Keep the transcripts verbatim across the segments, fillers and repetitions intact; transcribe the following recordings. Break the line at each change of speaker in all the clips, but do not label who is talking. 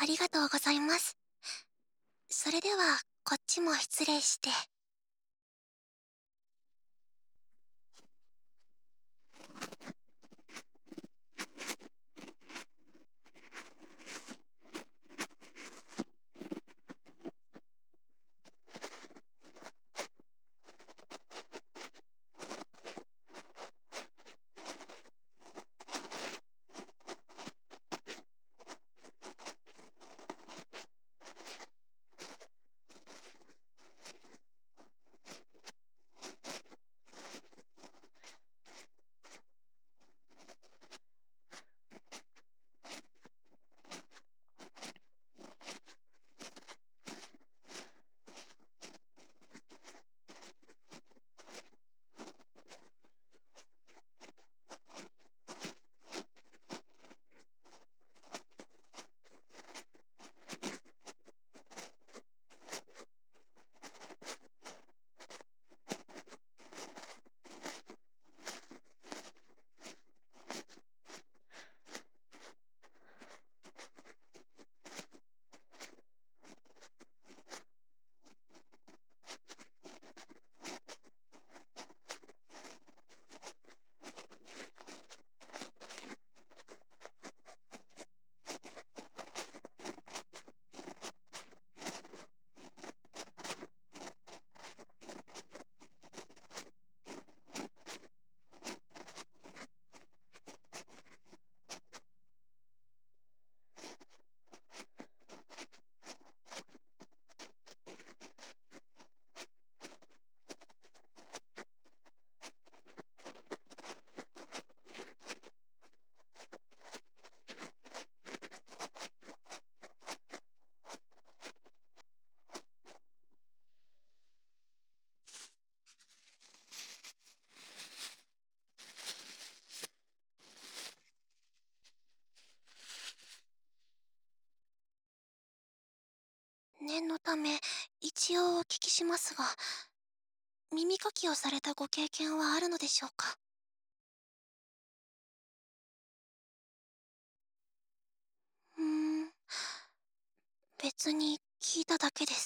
ありがとうございます。それでは、こっちも失礼して。念のため、一応お聞きしますが、耳かきをされたご経験はあるのでしょうか？うーん、別に聞いただけです。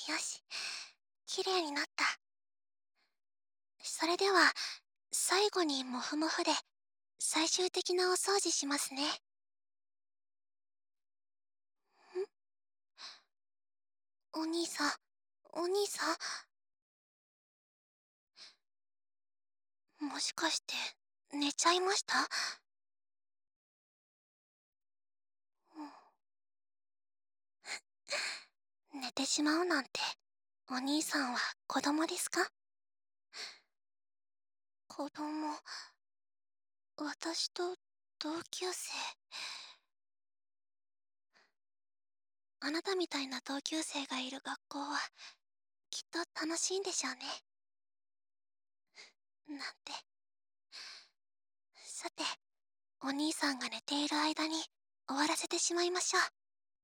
よし、綺麗になった。それでは、最後にモフモフで、最終的なお掃除しますね。んお兄さん、お兄さん、もしかして、寝ちゃいました？寝てしまうなんて、お兄さんは子供ですか？子供、私と同級生。あなたみたいな同級生がいる学校は、きっと楽しいんでしょうね。なんて。さて、お兄さんが寝ている間に終わらせてしまいましょう。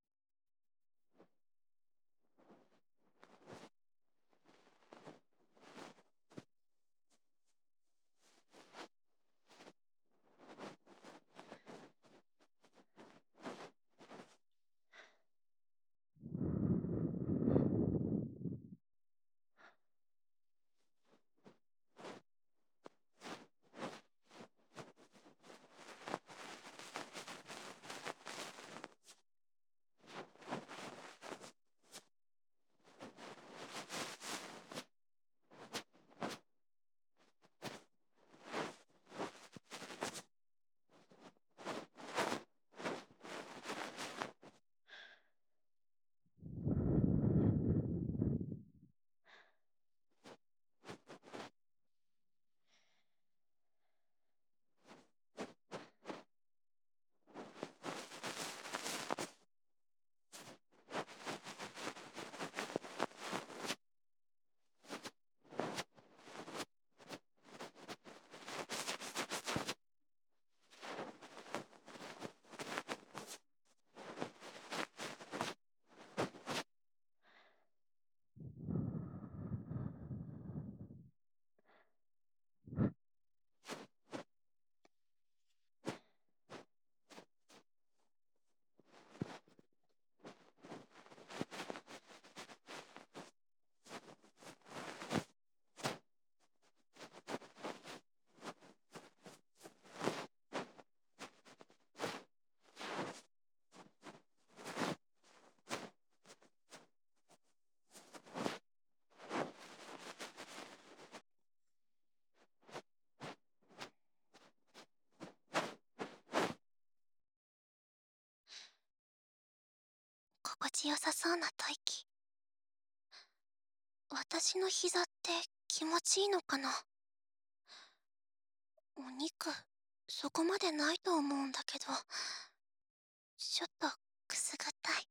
心地よさそうな吐息。私の膝って気持ちいいのかな？お肉、そこまでないと思うんだけど、ちょっとくすぐったい。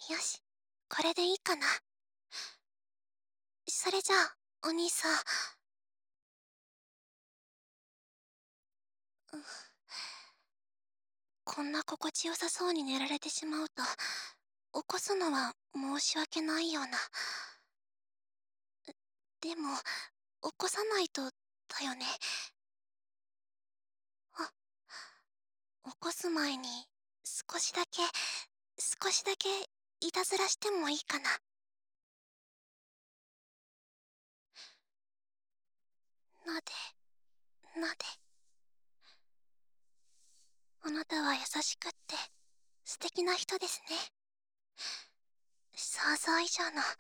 よし、これでいいかな。それじゃあ、お兄さん。うん、こんな心地よさそうに寝られてしまうと、起こすのは申し訳ないような。でも、起こさないと、だよね。あ、起こす前に、少しだけ、少しだけ、いたずらしてもいいかな。なで、なで。あなたは優しくって、素敵な人ですね。想像以上の。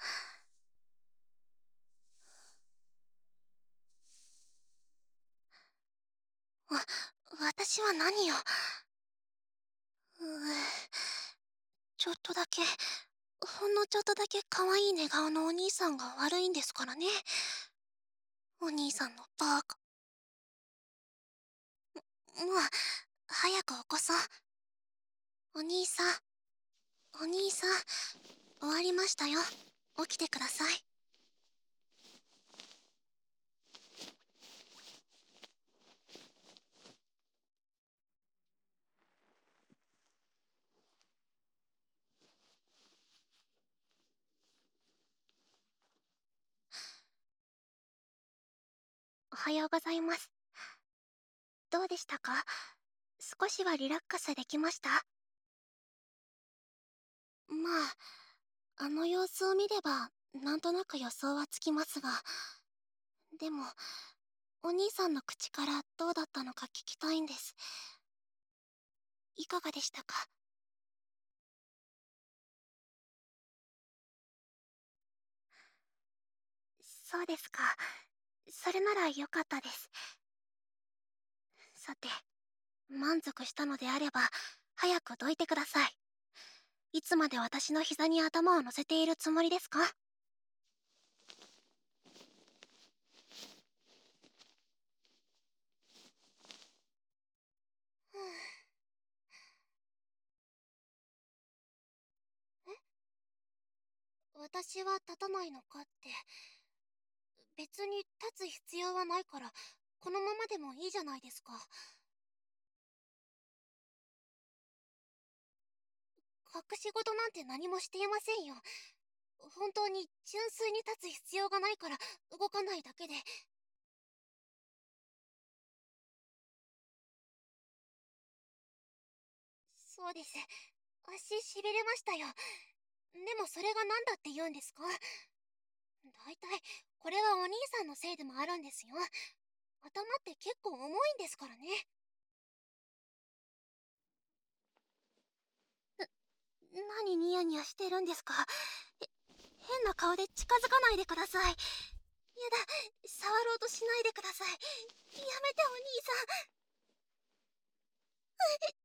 わ、私は何を。うーちょっとだけ、ほんのちょっとだけ可愛い寝顔のお兄さんが悪いんですからね。お兄さんのバーカ。もう、早く起こそう。お兄さん、お兄さん、終わりましたよ。起きてください。おはようございます。どうでしたか？少しはリラックスできました？まあ、あの様子を見れば、なんとなく予想はつきますが、でも、お兄さんの口からどうだったのか聞きたいんです。いかがでしたか？そうですか。それならよかったです。さて、満足したのであれば、早くどいてください。いつまで私の膝に頭を乗せているつもりですか？私は立たないのかって。別に立つ必要はないから、このままでもいいじゃないですか。隠し事なんて何もしていませんよ。本当に純粋に立つ必要がないから動かないだけで。そうです。足しびれましたよ。でもそれが何だって言うんですか？だいたいこれはお兄さんのせいでもあるんですよ。頭って結構重いんですからね。何ニヤニヤしてるんですか？へ変な顔で近づかないでください。やだ、触ろうとしないでください。やめてお兄さん。